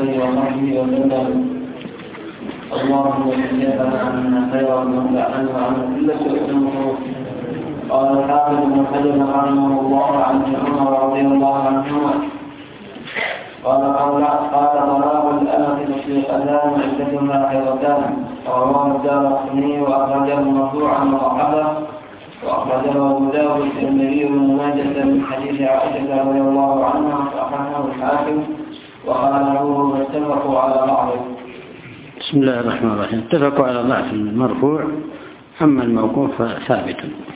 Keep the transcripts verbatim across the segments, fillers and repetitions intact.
آله وصحبه وسلم. اللهم اجعلنا عنا خيرا وانفعنا عنا كل سوء ونفوس. قال الحافظ ابن حجر رحمه الله عن عمر رضي الله عنهما قال قال طلاق الأمة تطليقتان عدتها حيضتان. رواه الدارقطني وأخرجه مرفوعا وضعفه، وأخرجه أبو داود والترمذي وابن ماجه من حديث عائشة رضي الله عنها وصححه الحاكم وقاله واتفقوا على بعضه. بسم الله الرحمن الرحيم. اتفقوا على ضعف المرفوع، أما الموقوف ثابت.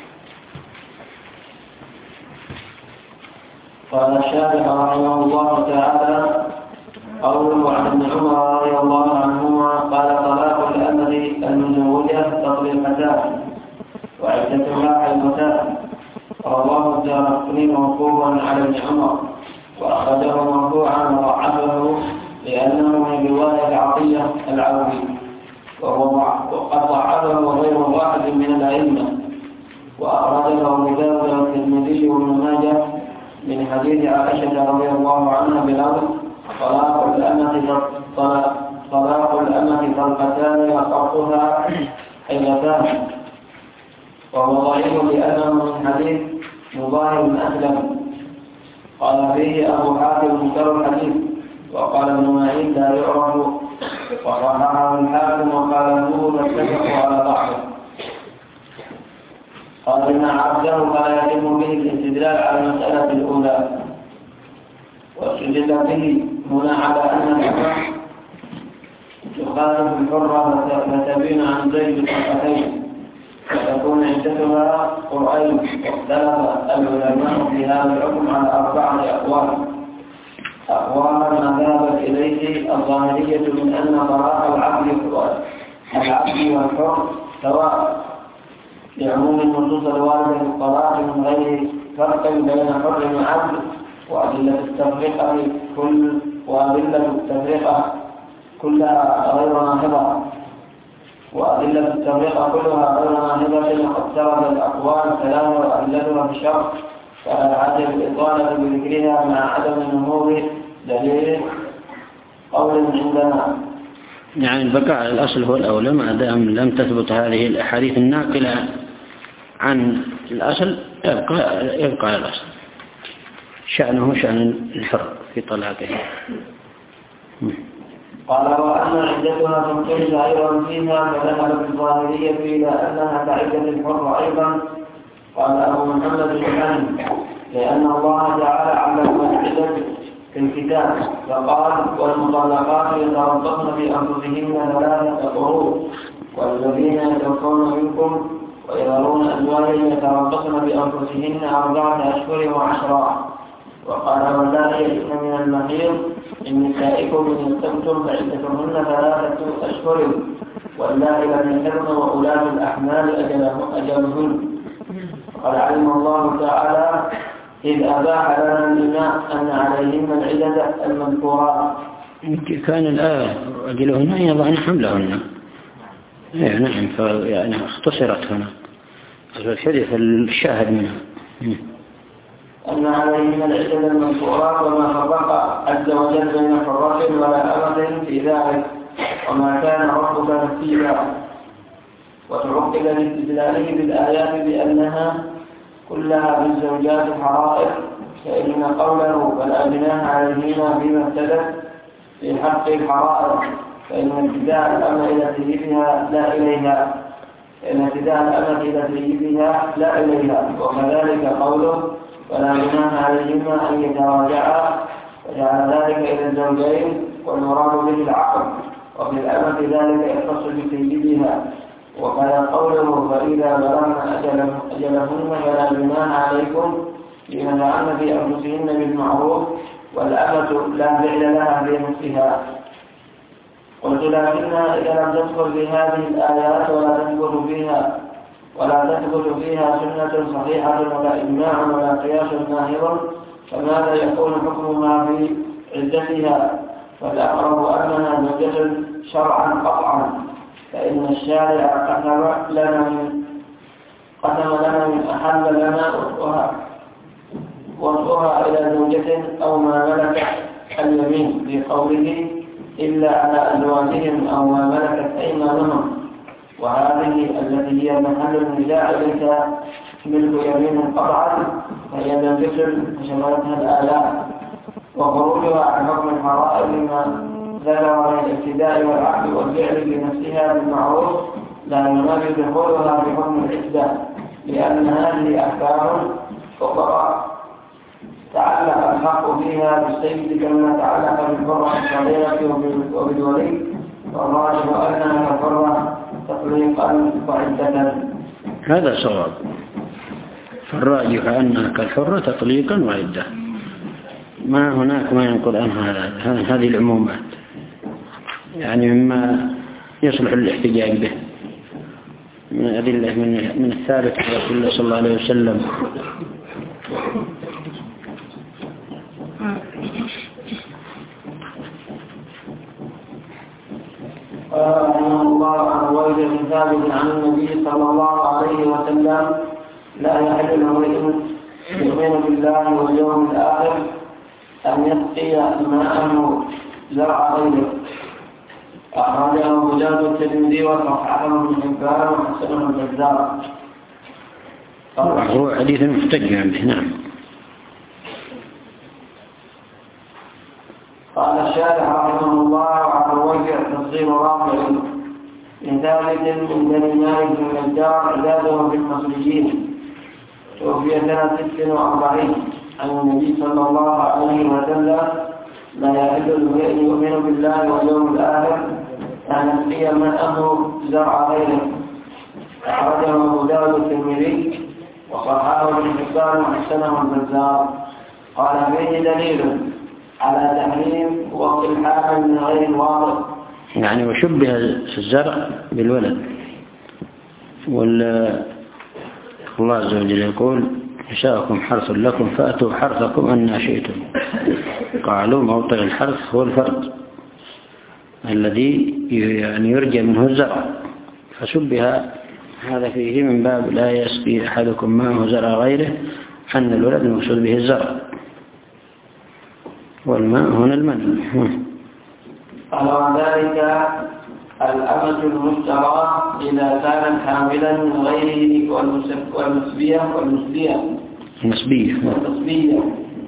قال الشارح رحمه الله تعالى: قوله عن ابن عمر رضي الله عنهما قال طلاق الأمة المزوجة تطليقتان وعدتها حيضتان. رواه الدارقطني موقوفا على ابن عمر، وأخرجه مرفوعا وضعفه لأنه من رواية عطية العوفي، وقد ضعفه غير واحد من الأئمة. وأخرجه أبو داود والترمذي وابن ماجه من حديث عائشة رضي الله عنها بلفظ: طلاق الأمة طلاق الأمة طلقتان وطرقها حيضتان. وهو ضعيف لأنه من حديث مضاهر بن أسلم قال فيه أبو حاتم منكر الحديث، وقال ابن معين لا يعرف، وصححه الحاكم وقال النور اتفقوا على بعضه. قال إن عبده فلا يتم به الاستدلال على المسألة الأولى، واستدل به هنا على أن الأمة تخالف الحرة فتبين عن زيد الطلقتين وتكون عدتها قرآن. واختلف العلماء في هذا الحكم على أربعة أقوال. أقوالا ما ذهبت إليه الظاهرية من أن طلاق العبد العبد والحر سواء، لعموم النصوص الواردة في الطلاق من غير فرق بين حر وعبد، وأدلة التفرقة كل وأدلة التفرقة كلها غير ناهضة وأدلة التفرقة كلها غير ناهضة وقد ترد الأقوال ثلاثة وأدلتها في الشرع، فلا عجب الإطالة بذكرها مع عدم نهوض دليل قول عندنا. يعني البقاء على الأصل هو الأولى ما دام لم تثبت هذه الأحاديث الناقلة عن الأصل، يبقى, يبقى على الأصل، شأنه شأن الحر في طلاقه. قال وأن عدتها تنقلب أيضا فيها، فذهبت الظاهرية إلى أنها كعدة الحر أيضا. قال أبو محمد الحنبلي: لأن الله تعالى علم العدة في الكتاب فقال: والمطلقات يتربصن بأنفسهن ثلاثة قروء، والذين يتوفون منكم ويذرون أزواجا يتربصن بأنفسهن أربعة أشهر وعشرا. وقال: واللاتي يئسن من المحيض من نسائكم إن ارتبتم فعدتهن ثلاثة أشهر، واللاتي لم يحضن وأولاة الأحمال أجلهن. قد علم الله تعالى إذ أباح لنا الإماء أن عليهن العدة المذكورات. كان الآية أجلهن يضعن حملهن، إيه نعم، يعني اختصرت هنا الحديث الشاهد منها أن عليهن العدة المذكورات، وما فرق عز وجل بين حرة ولا أمة في ذلك، وما كان ربك نسيا. وتعقل لاستدلاله بالآيات بأنها كلها بالزوجات حرائر، فإن قوله فلا جناح عليهما فيما ابتدت في حق الحرائر، فإن ابتداء الأمر إلى سيدها لا إليها فإن ابتداء الأمر إلى سيدها لا إليها وكذلك قوله فلا جناح عليهما أن يتراجعا، وجعل ذلك إلى الزوجين والمراد به العقل، وفي الأمر ذلك يختص بسيدها. وقال قوله فإذا بلغن أجلهن فلا جناح عليكم فيما فعلن في أنفسهن بالمعروف، والأمة لا فعل لها في نفسها. قلت لكنها إذا لم تذكر في هذه الآيات ولا تثبت فيها ولا تثبت فيها سنة صحيحة ولا إجماع ولا قياس ناهض، فماذا يكون حكمها في عدتها؟ فالأقرب أنها زوجة شرعا قطعا، فإن الشارع قسم لنا من قسم لنا من أحل لنا وطئها وطئها إلى زوجة أو ما ملكت اليمين، في قوله إلا على أزواجهم أو ما ملكت أيمانهم، وهذه التي هي محل النزاع ليس ملك يمين قطعا فهي الفكر فشملتها الآلاء، وخروجها عن حكم الحرائر مما ذكر من الابتداء والعقل والفعل بنفسها بالمعروف لا ينافي دخولها بحكم العدة، لأن هذه أحكام أخرى تعلق الحق فيها بالسيد كما تعلق بالحرة الصغيرة وبالولي، والراجح أنها كالحرة تطليقا وعدة. هذا صواب، فالراجح أنها كالحرة تطليقا وعدة، ما هناك ما ينقل عن هذا هذه العمومات، يعني مما يصلح الاحتجاج به من أدلة من من الثابت عن رسول الله صلى الله عليه وسلم. قال رحمه الله عن رويد بن ثابت عن النبي صلى الله عليه وسلم: لا يحل لامرئ يؤمن بالله واليوم الآخر أن يسقي ماءه زرع غيره. أخرجه أبو داود والترمذي وصححه ابن حبان وحسنه البزار. هو حديث محتج به. نعم. قال الشارح رحمه الله عن رويع تصغير رافع من ثابت من بني مالك بن النجار عباده في المصريين، توفي سنة ست وأربعين عن النبي صلى الله عليه وسلم: لا يحل لامرئ يؤمن بالله واليوم الآخر أن يسقي ماءه زرع غيره. أخرجه أبو داود والترمذي وصححه ابن حبان وحسنه البزار. قال فيه دليل على تحريم وقت الحامل من غير الواضح، يعني وشبه الزرع بالولد. والله عز وجل يقول: نساؤكم حرث لكم فأتوا حرثكم أن شئتم. قالوا موطن الحرث هو الفرد الذي يعني يرجى منه الزرع، فشبه هذا فيه من باب لا يسقي أحدكم ماءه زرع غيره، أن الولد المقصود به الزرع، والماء هنا المني. قال وذلك الأمة المشترى إذا كانت حاملا من غيره والنسبية والنسبية النسبية والنسبية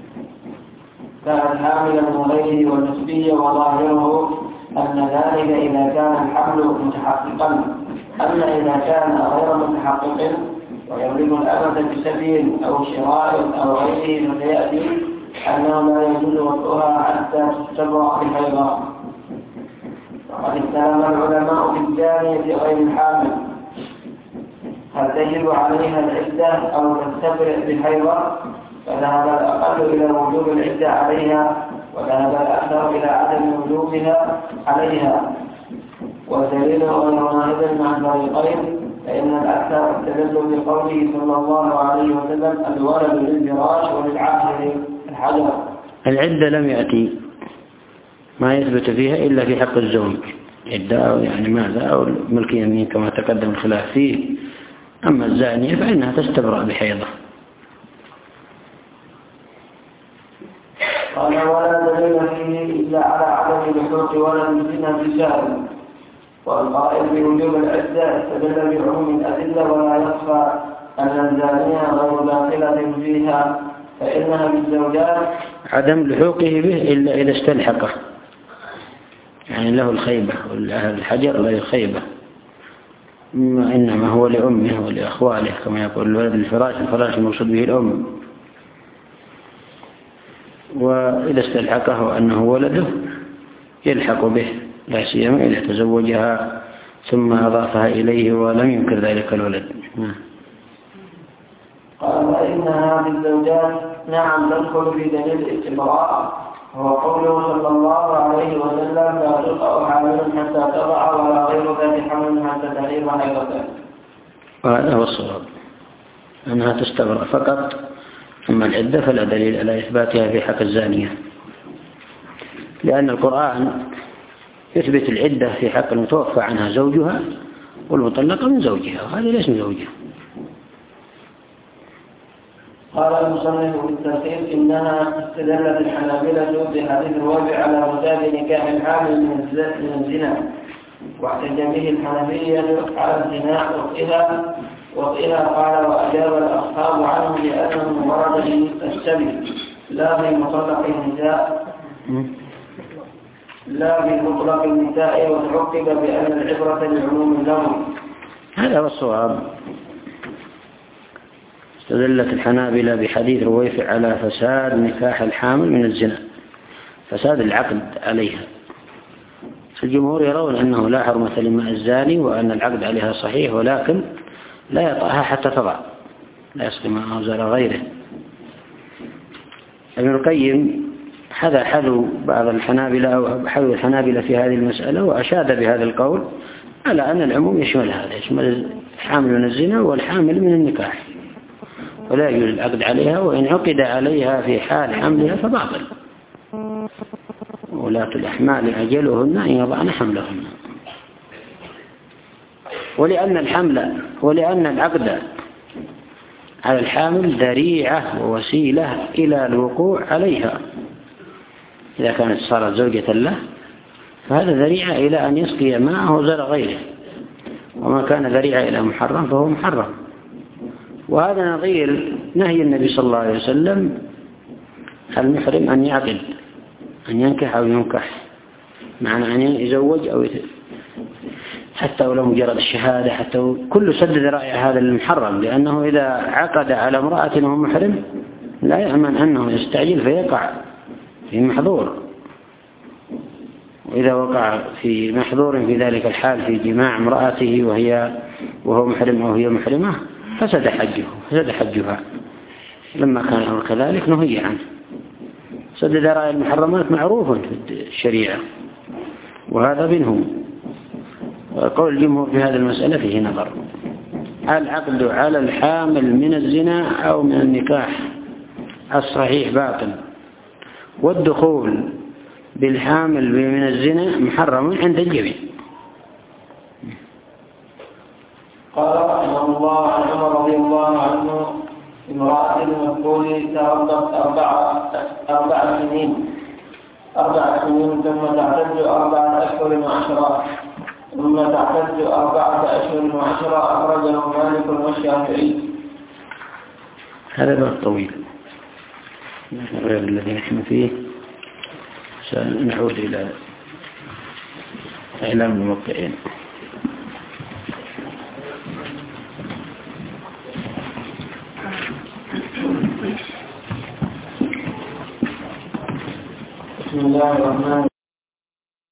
كانت حاملا من غيره والنسبية، وظاهره أن ذلك إذا كان الحمل متحققا. أما إذا كان غير متحقق ويملك الأمة بسبيل أو شراء أو غيره فسيأتي أنه لا يجوز وطئها حتى تستبرأ بحيضة. وقد استلم العلماء في الجارية غير الحامل هل تجب عليها العدة أو تستبرئ بحيضة، فذهب الأقل إلى وجوب العدة عليها، وذهب الأكثر إلى عدم وجوبها عليها. والدليل غير واحد مع الفريقين، فإن الأكثر استدل بقوله صلى الله عليه وسلم: الولد للفراش وللعاهر الحجر. العدة لم يأتي ما يثبت فيها إلا في حق الزوج، عدة يعني ماذا أو ملك يمين كما تقدم الخلاف فيه. أما الزانية فإنها تستبرأ بحيضة. قال ولا دليل فيه إلا على عدم لحوق ولد الزنا بسائل، والقائل بوجوب العدة استدل بعموم الأدلة، ولا يخفى أن الزانية غير داخلة فيها، فإنها بالزوجات عدم لحوقه به إلا إذا استلحقه، يعني له الخيبة، والأهل الحجر له الخيبة، إنما هو لأمه ولأخواله كما يقول الولد الفراش، الفراش المقصود به الأم. وإذا استلحقه أنه ولده يلحق به، لا سيما إذا تزوجها ثم أضافها إليه ولم ينكر ذلك الولد. قال فإنها بالزوجات نعم تدخل في دليل الاستبراء، هو قوله صلى الله عليه وسلم: لا تلقى حامل حتى تضع ولا غير ذات حمل حتى تغيب حيضته. وهذا هو الصواب، أنها تستبرأ فقط، أما العدة فلا دليل على إثباتها في حق الزانية، لأن القرآن يثبت العدة في حق المتوفى عنها زوجها والمطلقة من زوجها، وهذا ليس من زوجها. قال المصنف في التلخيص إنها استدلت الحنابلة بحديث الوابع على فساد نكاح الحامل من الزنا، واحتج به الحنفية على امتناع وطئها وطئها قال وأجاب الأصحاب عنه لأنه ورد في السبي لا في مطلق النساء لا في مطلق النساء، وتعقب بأن العبرة لعموم اللفظ. هذا هو الصواب. استدلت الحنابلة بحديث رويفع على فساد نكاح الحامل من الزنا، فساد العقد عليها. الجمهور يرون أنه لا حرمة لماء الزاني وأن العقد عليها صحيح، ولكن لا يطأها حتى تضع، لا يسقي معه زر غيره. ابن القيم حذا حذو بعض الحنابلة أو حذو الحنابلة في هذه المسألة، وأشاد بهذا القول على أن العموم يشمل هذا، يشمل الحامل من الزنا والحامل من النكاح، ولا يجوز العقد عليها، وإن عقد عليها في حال حملها فباطل. ولاة الأحمال أجلهن أن يضعن حملهن. ولأن الحمل ولأن العقد على الحامل ذريعة ووسيلة إلى الوقوع عليها، إذا كانت صارت زوجة له فهذا ذريعة إلى أن يسقي معه زر غيره، وما كان ذريعة إلى محرم فهو محرم. وهذا نظير نهي النبي صلى الله عليه وسلم المحرم أن يعقد، أن ينكح أو ينكح، معنى أن يزوج أو يتزوج، حتى ولو مجرد الشهادة، حتى كل سد ذرائع هذا المحرم، لأنه إذا عقد على امرأة وهو محرم لا يأمن أنه يستعجل فيقع في محظور، وإذا وقع في محظور في ذلك الحال في جماع امرأته وهي وهو محرم أو هي محرمة فسد حجه فسد حجها. لما كان الأمر كذلك نهي عنه. سد ذرائع المحرمات معروف في الشريعة، وهذا منهم. وقول الجمهور في هذه المسألة فيه نظر. العقد على الحامل من الزنا أو من النكاح الصحيح باطل، والدخول بالحامل من الزنا محرم عند الجميع. قال رحمه الله عن عمر رضي الله عنه امرأة المسؤول تربت أربع أربع سنين أربع سنين ثم تعتد أربعة أشهر وعشرة ثم تعتد أربعة أشهر وعشرة أخرجه مالك والشافعي. هذا باب طويل غير الذي نحن فيه. سنعود إلى إعلام الموقعين. بسم الله الرحمن